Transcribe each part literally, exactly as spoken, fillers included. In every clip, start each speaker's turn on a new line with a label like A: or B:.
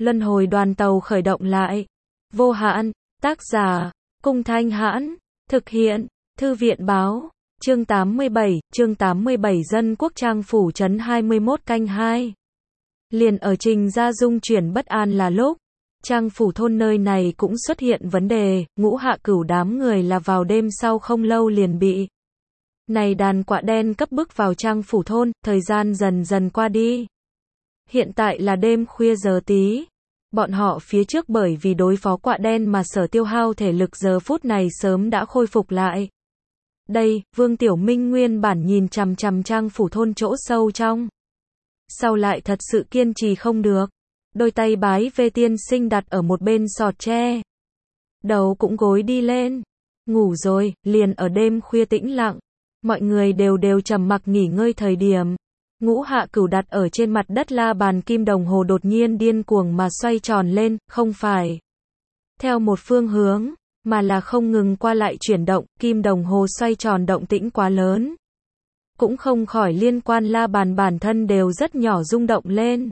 A: Luân hồi đoàn tàu khởi động lại. Vô hạn, tác giả, Cung Thanh Hãn, thực hiện, Thư viện Báo, chương tám mươi bảy, chương tám mươi bảy Dân Quốc Trang Phủ Trấn hai mươi mốt canh hai. Liền ở Trình Gia Dung chuyển bất an là lúc, Trang Phủ thôn nơi này cũng xuất hiện vấn đề, Ngũ Hạ Cửu đám người là vào đêm sau không lâu liền bị này đàn quạ đen cấp bức vào Trang Phủ thôn, thời gian dần dần qua đi. Hiện tại là đêm khuya giờ tí. Bọn họ phía trước bởi vì đối phó quạ đen mà sở tiêu hao thể lực giờ phút này sớm đã khôi phục lại. Đây, Vương Tiểu Minh nguyên bản nhìn chằm chằm Trang Phủ thôn chỗ sâu trong. Sau lại thật sự kiên trì không được. Đôi tay bái về tiên sinh đặt ở một bên sọt tre. Đầu cũng gối đi lên. Ngủ rồi, liền ở đêm khuya tĩnh lặng. Mọi người đều đều trầm mặc nghỉ ngơi thời điểm. Ngũ Hạ Cửu đặt ở trên mặt đất la bàn kim đồng hồ đột nhiên điên cuồng mà xoay tròn lên, không phải theo một phương hướng, mà là không ngừng qua lại chuyển động, kim đồng hồ xoay tròn động tĩnh quá lớn. Cũng không khỏi liên quan la bàn bản thân đều rất nhỏ rung động lên.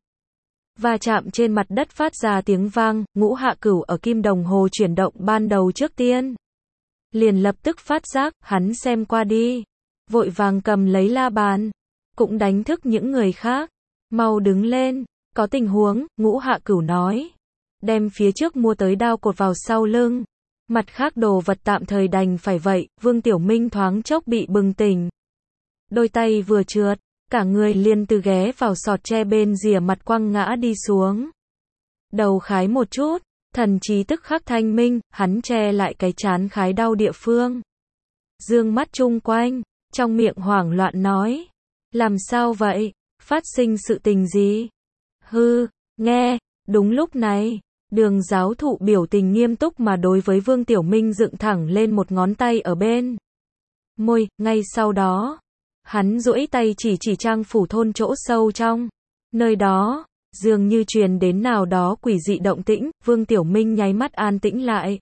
A: Và chạm trên mặt đất phát ra tiếng vang, Ngũ Hạ Cửu ở kim đồng hồ chuyển động ban đầu trước tiên. Liền lập tức phát giác, hắn xem qua đi. Vội vàng cầm lấy la bàn. Cũng đánh thức những người khác. Mau đứng lên, có tình huống, Ngũ Hạ Cửu nói. Đem phía trước mua tới đao cột vào sau lưng. Mặt khác đồ vật tạm thời đành phải vậy, Vương Tiểu Minh thoáng chốc bị bừng tỉnh. Đôi tay vừa trượt, cả người liền từ ghé vào sọt tre bên rìa mặt quăng ngã đi xuống. Đầu khái một chút, thần trí tức khắc thanh minh, hắn che lại cái chán khái đau địa phương. Dương mắt chung quanh, trong miệng hoảng loạn nói. Làm sao vậy? Phát sinh sự tình gì? Hư, nghe, đúng lúc này, Đường giáo thụ biểu tình nghiêm túc mà đối với Vương Tiểu Minh dựng thẳng lên một ngón tay ở bên môi, ngay sau đó, hắn duỗi tay chỉ chỉ Trang Phủ thôn chỗ sâu trong. Nơi đó, dường như truyền đến nào đó quỷ dị động tĩnh, Vương Tiểu Minh nháy mắt an tĩnh lại.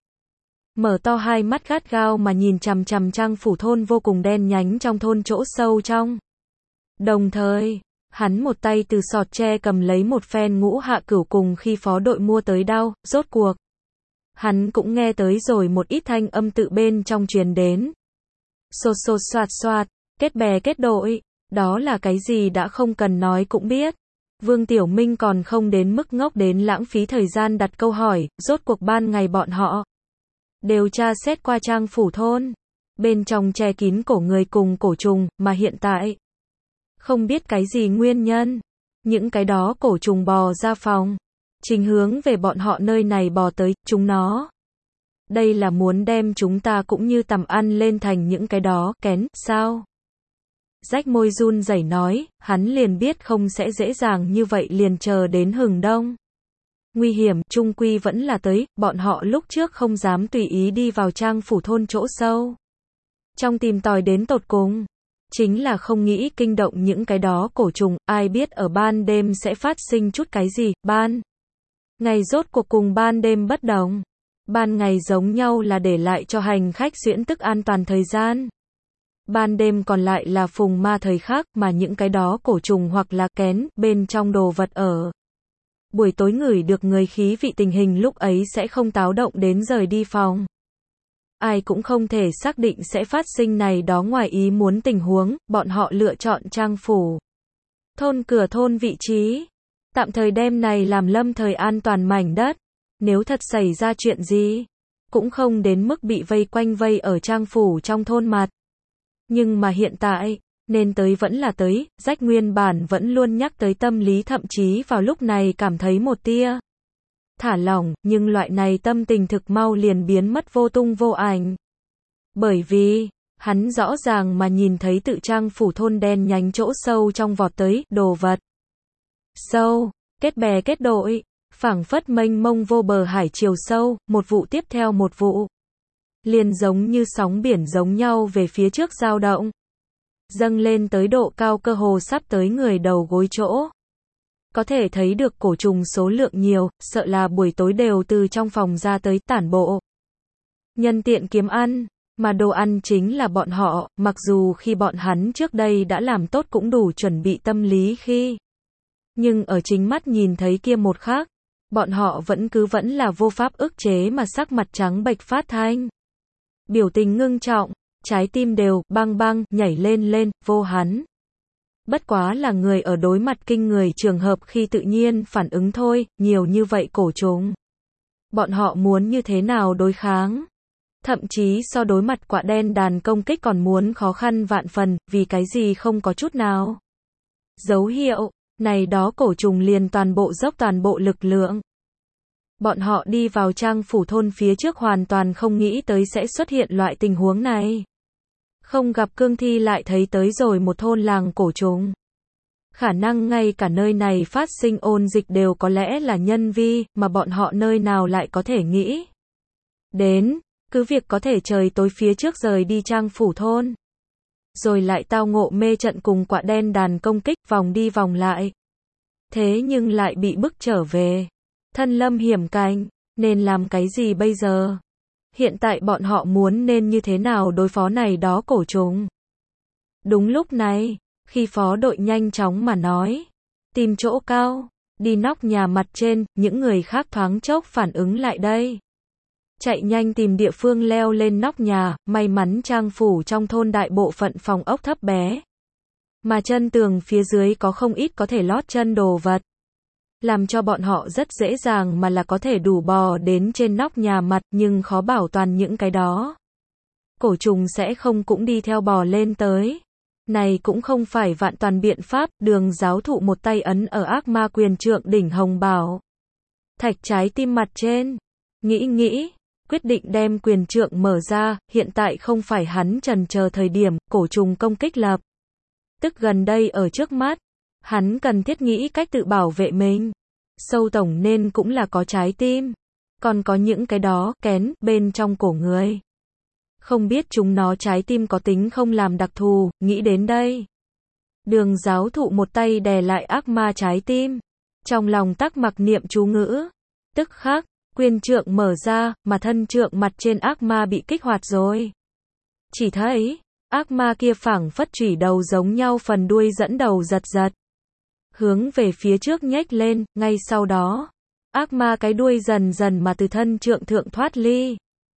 A: Mở to hai mắt gắt gao mà nhìn chằm chằm Trang Phủ thôn vô cùng đen nhánh trong thôn chỗ sâu trong. Đồng thời, hắn một tay từ sọt tre cầm lấy một phen Ngũ Hạ Cửu cùng khi phó đội mua tới đao, rốt cuộc. Hắn cũng nghe tới rồi một ít thanh âm tự bên trong truyền đến. Sột sột soạt soạt, kết bè kết đội, đó là cái gì đã không cần nói cũng biết. Vương Tiểu Minh còn không đến mức ngốc đến lãng phí thời gian đặt câu hỏi, rốt cuộc ban ngày bọn họ đều tra xét qua Trang Phủ thôn. Bên trong che kín cổ người cùng cổ trùng, mà hiện tại không biết cái gì nguyên nhân. Những cái đó cổ trùng bò ra phòng. Chính hướng về bọn họ nơi này bò tới, chúng nó. Đây là muốn đem chúng ta cũng như tầm ăn lên thành những cái đó, kén, sao? Rách môi run rẩy nói, hắn liền biết không sẽ dễ dàng như vậy liền chờ đến hừng đông. Nguy hiểm, chung quy vẫn là tới, bọn họ lúc trước không dám tùy ý đi vào Trang Phủ thôn chỗ sâu. Trong tìm tòi đến tột cùng. Chính là không nghĩ kinh động những cái đó cổ trùng, ai biết ở ban đêm sẽ phát sinh chút cái gì, ban ngày rốt cuộc cùng ban đêm bất đồng. Ban ngày giống nhau là để lại cho hành khách xuyễn tức an toàn thời gian. Ban đêm còn lại là phùng ma thời khắc mà những cái đó cổ trùng hoặc là kén, bên trong đồ vật ở. Buổi tối ngửi được người khí vị tình hình lúc ấy sẽ không táo động đến rời đi phòng. Ai cũng không thể xác định sẽ phát sinh này đó ngoài ý muốn tình huống, bọn họ lựa chọn Trang Phủ thôn cửa thôn vị trí. Tạm thời đem này làm lâm thời an toàn mảnh đất. Nếu thật xảy ra chuyện gì, cũng không đến mức bị vây quanh vây ở Trang Phủ trong thôn mặt. Nhưng mà hiện tại, nên tới vẫn là tới, rách nguyên bản vẫn luôn nhắc tới tâm lý thậm chí vào lúc này cảm thấy một tia thả lỏng, nhưng loại này tâm tình thực mau liền biến mất vô tung vô ảnh. Bởi vì, hắn rõ ràng mà nhìn thấy tự Trang Phủ thôn đen nhánh chỗ sâu trong vọt tới, đồ vật. Sâu, kết bè kết đội, phảng phất mênh mông vô bờ hải chiều sâu, một vụ tiếp theo một vụ. Liền giống như sóng biển giống nhau về phía trước dao động. Dâng lên tới độ cao cơ hồ sắp tới người đầu gối chỗ. Có thể thấy được cổ trùng số lượng nhiều, sợ là buổi tối đều từ trong phòng ra tới tản bộ. Nhân tiện kiếm ăn, mà đồ ăn chính là bọn họ, mặc dù khi bọn hắn trước đây đã làm tốt cũng đủ chuẩn bị tâm lý khi. Nhưng ở chính mắt nhìn thấy kia một khắc, Bọn họ vẫn cứ vẫn là vô pháp ức chế mà sắc mặt trắng bệch phát thanh. Biểu tình ngưng trọng, trái tim đều bang bang nhảy lên lên, vô hắn. Bất quá là người ở đối mặt kinh người trường hợp khi tự nhiên phản ứng thôi, nhiều như vậy cổ trùng. Bọn họ muốn như thế nào đối kháng? Thậm chí so đối mặt quạ đen đàn công kích còn muốn khó khăn vạn phần, vì cái gì không có chút nào dấu hiệu, này đó cổ trùng liền toàn bộ dốc toàn bộ lực lượng. Bọn họ đi vào trang phủ thôn phía trước hoàn toàn không nghĩ tới sẽ xuất hiện loại tình huống này. Không gặp cương thi lại thấy tới rồi một thôn làng cổ trùng. Khả năng ngay cả nơi này phát sinh ôn dịch đều có lẽ là nhân vi, mà bọn họ nơi nào lại có thể nghĩ đến, cứ việc có thể trời tối phía trước rời đi trang phủ thôn. Rồi lại tao ngộ mê trận cùng quạ đen đàn công kích vòng đi vòng lại. Thế nhưng lại bị bức trở về. Thân lâm hiểm cảnh, nên làm cái gì bây giờ? Hiện tại bọn họ muốn nên như thế nào đối phó này đó cổ trùng? Đúng lúc này, khi phó đội nhanh chóng mà nói, tìm chỗ cao, đi nóc nhà mặt trên, những người khác thoáng chốc phản ứng lại đây. Chạy nhanh tìm địa phương leo lên nóc nhà, may mắn trang phủ trong thôn đại bộ phận phòng ốc thấp bé. Mà chân tường phía dưới có không ít có thể lót chân đồ vật. Làm cho bọn họ rất dễ dàng mà là có thể đủ bò đến trên nóc nhà mặt nhưng khó bảo toàn những cái đó. Cổ trùng sẽ không cũng đi theo bò lên tới. Này cũng không phải vạn toàn biện pháp, Đường giáo thụ một tay ấn ở ác ma quyền trượng đỉnh hồng bảo. Thạch trái tim mặt trên. Nghĩ nghĩ, quyết định đem quyền trượng mở ra, hiện tại không phải hắn trần chờ thời điểm, cổ trùng công kích lập. Tức gần đây ở trước mắt. Hắn cần thiết nghĩ cách tự bảo vệ mình. Sâu tổng nên cũng là có trái tim. Còn có những cái đó, kén, bên trong cổ người. Không biết chúng nó trái tim có tính không làm đặc thù, nghĩ đến đây. Đường giáo thụ một tay đè lại ác ma trái tim. Trong lòng tắc mặc niệm chú ngữ. Tức khắc, quyền trượng mở ra, mà thân trượng mặt trên ác ma bị kích hoạt rồi. Chỉ thấy, ác ma kia phảng phất chủy đầu giống nhau phần đuôi dẫn đầu giật giật. Hướng về phía trước nhếch lên, ngay sau đó, ác ma cái đuôi dần dần mà từ thân trượng thượng thoát ly.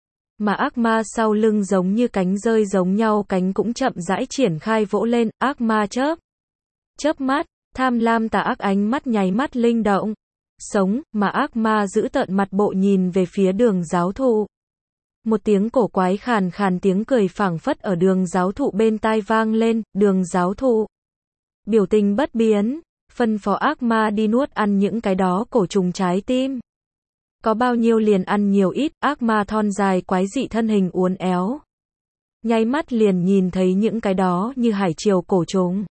A: Mà ác ma sau lưng giống như cánh rơi giống nhau cánh cũng chậm rãi triển khai vỗ lên, ác ma chớp. Chớp mắt, tham lam tà ác ánh mắt nháy mắt linh động. Sống, mà ác ma giữ tợn mặt bộ nhìn về phía đường giáo thụ. Một tiếng cổ quái khàn khàn tiếng cười phảng phất ở đường giáo thụ bên tai vang lên, đường giáo thụ. Biểu tình bất biến. Phân phó ác ma đi nuốt ăn những cái đó cổ trùng trái tim. Có bao nhiêu liền ăn nhiều ít, ác ma thon dài quái dị thân hình uốn éo. Nháy mắt liền nhìn thấy những cái đó như hải triều cổ trùng.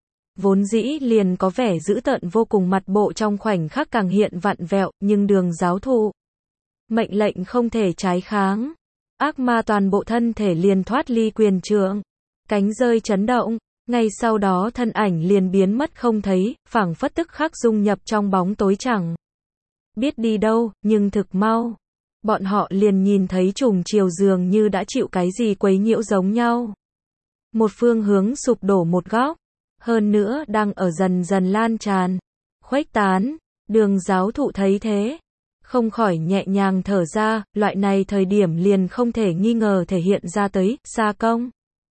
A: Vốn dĩ liền có vẻ dữ tợn vô cùng mặt bộ trong khoảnh khắc càng hiện vặn vẹo, nhưng đường giáo thụ. Mệnh lệnh không thể trái kháng. Ác ma toàn bộ thân thể liền thoát ly quyền trượng. Cánh rơi chấn động. Ngay sau đó thân ảnh liền biến mất không thấy, phảng phất tức khắc dung nhập trong bóng tối chẳng biết đi đâu, nhưng thực mau. Bọn họ liền nhìn thấy trùng chiều dường như đã chịu cái gì quấy nhiễu giống nhau. Một phương hướng sụp đổ một góc, hơn nữa đang ở dần dần lan tràn, khuếch tán. Đường giáo thụ thấy thế, không khỏi nhẹ nhàng thở ra, loại này thời điểm liền không thể nghi ngờ thể hiện ra tới, xa công.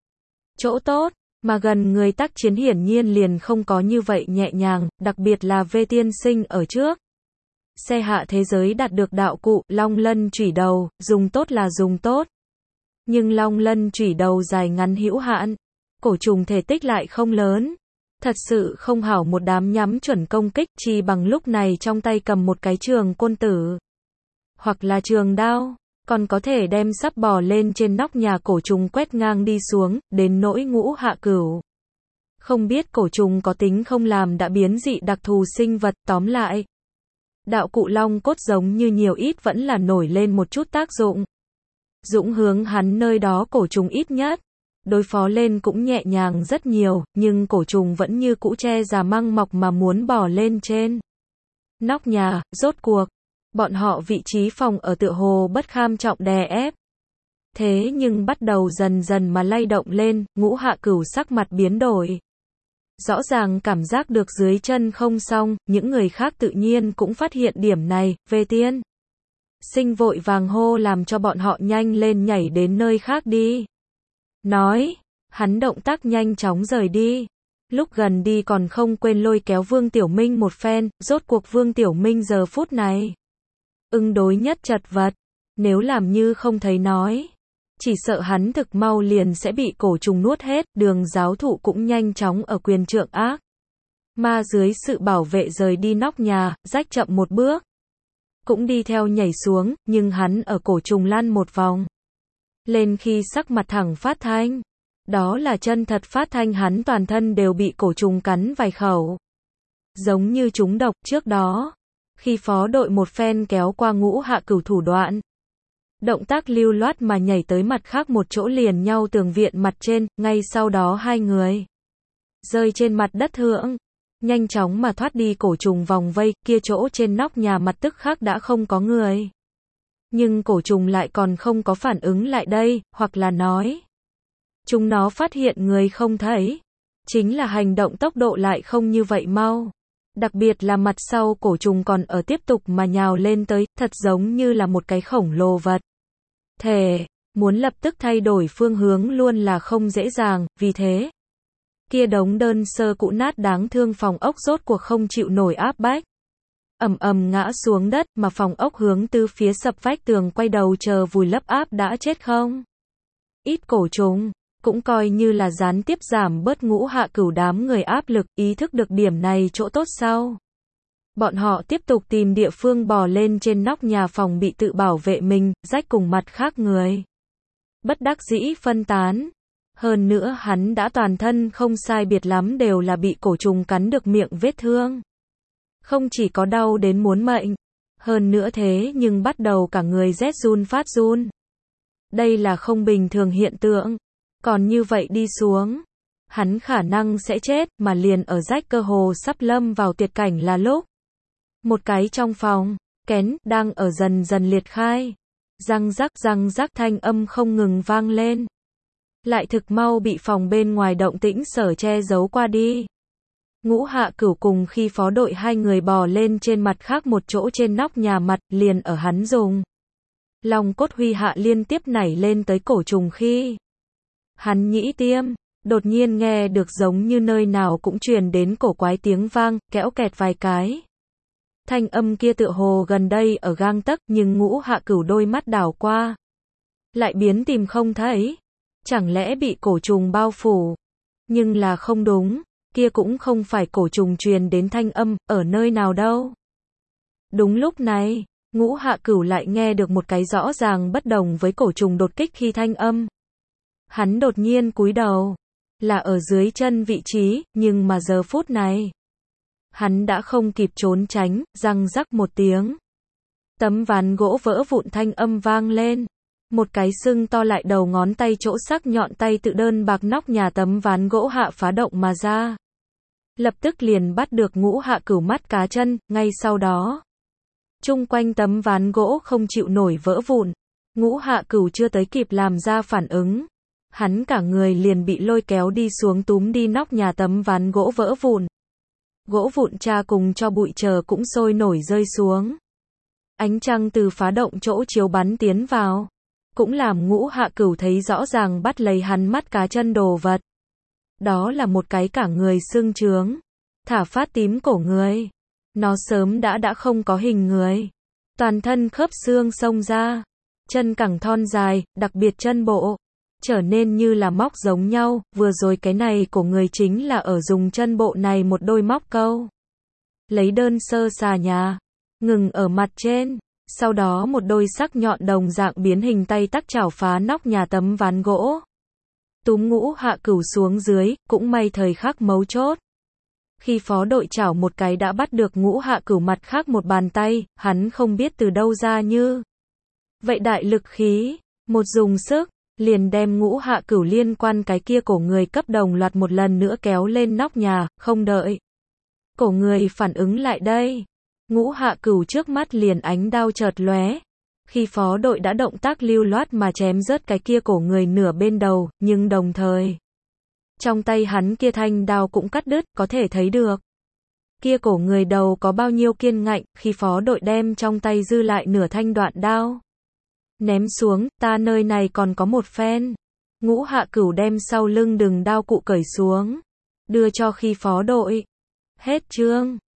A: Chỗ tốt. Mà gần người tác chiến hiển nhiên liền không có như vậy nhẹ nhàng, đặc biệt là V tiên sinh ở trước. Xe hạ thế giới đạt được đạo cụ, long lân chủy đầu, dùng tốt là dùng tốt. Nhưng long lân chủy đầu dài ngắn hữu hạn, cổ trùng thể tích lại không lớn. Thật sự không hảo một đám nhắm chuẩn công kích, chỉ bằng lúc này trong tay cầm một cái trường côn tử. Hoặc là trường đao. Còn có thể đem sắp bò lên trên nóc nhà cổ trùng quét ngang đi xuống, đến nỗi ngũ hạ cửu. Không biết cổ trùng có tính không làm đã biến dị đặc thù sinh vật, tóm lại. Đạo cụ long cốt giống như nhiều ít vẫn là nổi lên một chút tác dụng. Dũng hướng hắn nơi đó cổ trùng ít nhất. Đối phó lên cũng nhẹ nhàng rất nhiều, nhưng cổ trùng vẫn như cũ che già măng mọc mà muốn bò lên trên nóc nhà, rốt cuộc. Bọn họ vị trí phòng ở tựa hồ bất kham trọng đè ép. Thế nhưng bắt đầu dần dần mà lay động lên, ngũ hạ cửu sắc mặt biến đổi. rõ ràng cảm giác được dưới chân không xong, những người khác tự nhiên cũng phát hiện điểm này, về tiên. Sinh vội vàng hô làm cho bọn họ nhanh lên nhảy đến nơi khác đi. Nói, hắn động tác nhanh chóng rời đi. Lúc gần đi còn không quên lôi kéo Vương Tiểu Minh một phen, rốt cuộc Vương Tiểu Minh giờ phút này ứng đối nhất chật vật, nếu làm như không thấy nói, chỉ sợ hắn thực mau liền sẽ bị cổ trùng nuốt hết. Đường giáo thụ cũng nhanh chóng ở quyền trượng ác ma dưới sự bảo vệ rời đi nóc nhà, rách chậm một bước, cũng đi theo nhảy xuống, nhưng hắn ở cổ trùng lăn một vòng lên khi sắc mặt thẳng phát thanh. Đó là chân thật phát thanh, hắn toàn thân đều bị cổ trùng cắn vài khẩu, giống như trúng độc. Trước đó, khi phó đội một phen kéo qua Ngũ Hạ Cửu thủ đoạn, động tác lưu loát mà nhảy tới mặt khác một chỗ liền nhau tường viện mặt trên, ngay sau đó hai người rơi trên mặt đất hưởng, nhanh chóng mà thoát đi cổ trùng vòng vây, kia chỗ trên nóc nhà mặt tức khắc đã không có người. Nhưng cổ trùng lại còn không có phản ứng lại đây, hoặc là nói, chúng nó phát hiện người không thấy, chính là hành động tốc độ lại không như vậy mau. Đặc biệt là mặt sau cổ trùng còn ở tiếp tục mà nhào lên tới, thật giống như là một cái khổng lồ vật thể, muốn lập tức thay đổi phương hướng luôn là không dễ dàng, vì thế, kia đống đơn sơ cũ nát đáng thương phòng ốc rốt cuộc không chịu nổi áp bách, ầm ầm ngã xuống đất, mà phòng ốc hướng từ phía sập vách tường quay đầu chờ vùi lấp áp đã chết không ít cổ trùng, cũng coi như là gián tiếp giảm bớt Ngũ Hạ Cửu đám người áp lực. Ý thức được điểm này chỗ tốt sau, bọn họ tiếp tục tìm địa phương bò lên trên nóc nhà phòng bị tự bảo vệ mình, rách cùng mặt khác người bất đắc dĩ phân tán. Hơn nữa hắn đã toàn thân không sai biệt lắm đều là bị cổ trùng cắn được miệng vết thương, không chỉ có đau đến muốn mệnh, hơn nữa thế nhưng bắt đầu cả người rét run phát run. Đây là không bình thường hiện tượng, còn như vậy đi xuống, hắn khả năng sẽ chết, mà liền ở rách cơ hồ sắp lâm vào tuyệt cảnh là lúc một cái trong phòng, kén, đang ở dần dần liệt khai, răng rắc răng rắc thanh âm không ngừng vang lên, lại thực mau bị phòng bên ngoài động tĩnh sở che giấu qua đi. Ngũ Hạ Cửu cùng khi phó đội hai người bò lên trên mặt khác một chỗ trên nóc nhà mặt, liền ở hắn dùng lòng cốt huy hạ liên tiếp nảy lên tới cổ trùng khi hắn nhĩ tiêm, đột nhiên nghe được giống như nơi nào cũng truyền đến cổ quái tiếng vang, kẽo kẹt vài cái. Thanh âm kia tựa hồ gần đây ở gang tấc, nhưng Ngũ Hạ Cửu đôi mắt đảo qua, lại biến tìm không thấy. Chẳng lẽ bị cổ trùng bao phủ? Nhưng là không đúng, kia cũng không phải cổ trùng truyền đến thanh âm, ở nơi nào đâu. Đúng lúc này, Ngũ Hạ Cửu lại nghe được một cái rõ ràng bất đồng với cổ trùng đột kích khi thanh âm. Hắn đột nhiên cúi đầu, là ở dưới chân vị trí, nhưng mà giờ phút này, hắn đã không kịp trốn tránh, răng rắc một tiếng. Tấm ván gỗ vỡ vụn thanh âm vang lên. Một cái sưng to lại đầu ngón tay chỗ sắc nhọn tay tự đơn bạc nóc nhà tấm ván gỗ hạ phá động mà ra. Lập tức liền bắt được Ngũ Hạ Cửu mắt cá chân, ngay sau đó, chung quanh tấm ván gỗ không chịu nổi vỡ vụn. Ngũ Hạ Cửu chưa tới kịp làm ra phản ứng, hắn cả người liền bị lôi kéo đi xuống túm đi nóc nhà tấm ván gỗ vỡ vụn. Gỗ vụn cha cùng cho bụi chờ cũng sôi nổi rơi xuống. Ánh trăng từ phá động chỗ chiếu bắn tiến vào, cũng làm Ngũ Hạ Cửu thấy rõ ràng bắt lấy hắn mắt cá chân đồ vật. Đó là một cái cả người xương trướng, thả phát tím cổ người. Nó sớm đã đã không có hình người. Toàn thân khớp xương xông ra, chân cẳng thon dài, đặc biệt chân bộ, trở nên như là móc giống nhau. Vừa rồi cái này của người chính là ở dùng chân bộ này một đôi móc câu. Lấy đơn sơ xà nhà, ngừng ở mặt trên. Sau đó một đôi sắc nhọn đồng dạng biến hình tay tắc chảo phá nóc nhà tấm ván gỗ. Túm Ngũ Hạ Cửu xuống dưới, cũng may thời khắc mấu chốt. Khi phó đội chảo một cái đã bắt được Ngũ Hạ Cửu mặt khác một bàn tay, hắn không biết từ đâu ra như vậy đại lực khí, một dùng sức, liền đem Ngũ Hạ Cửu liên quan cái kia cổ người cấp đồng loạt một lần nữa kéo lên nóc nhà, không đợi cổ người phản ứng lại đây. Ngũ Hạ Cửu trước mắt liền ánh đao chợt lóe, khi phó đội đã động tác lưu loát mà chém rớt cái kia cổ người nửa bên đầu, nhưng đồng thời, Trong tay hắn kia thanh đao cũng cắt đứt, có thể thấy được. Kia cổ người đầu có bao nhiêu kiên ngạnh, khi phó đội đem trong tay dư lại nửa thanh đoạn đao ném xuống, ta nơi này còn có một phen. Ngũ Hạ Cửu đem sau lưng đừng đao cụ cởi xuống, đưa cho khi phó đội. Hết chương.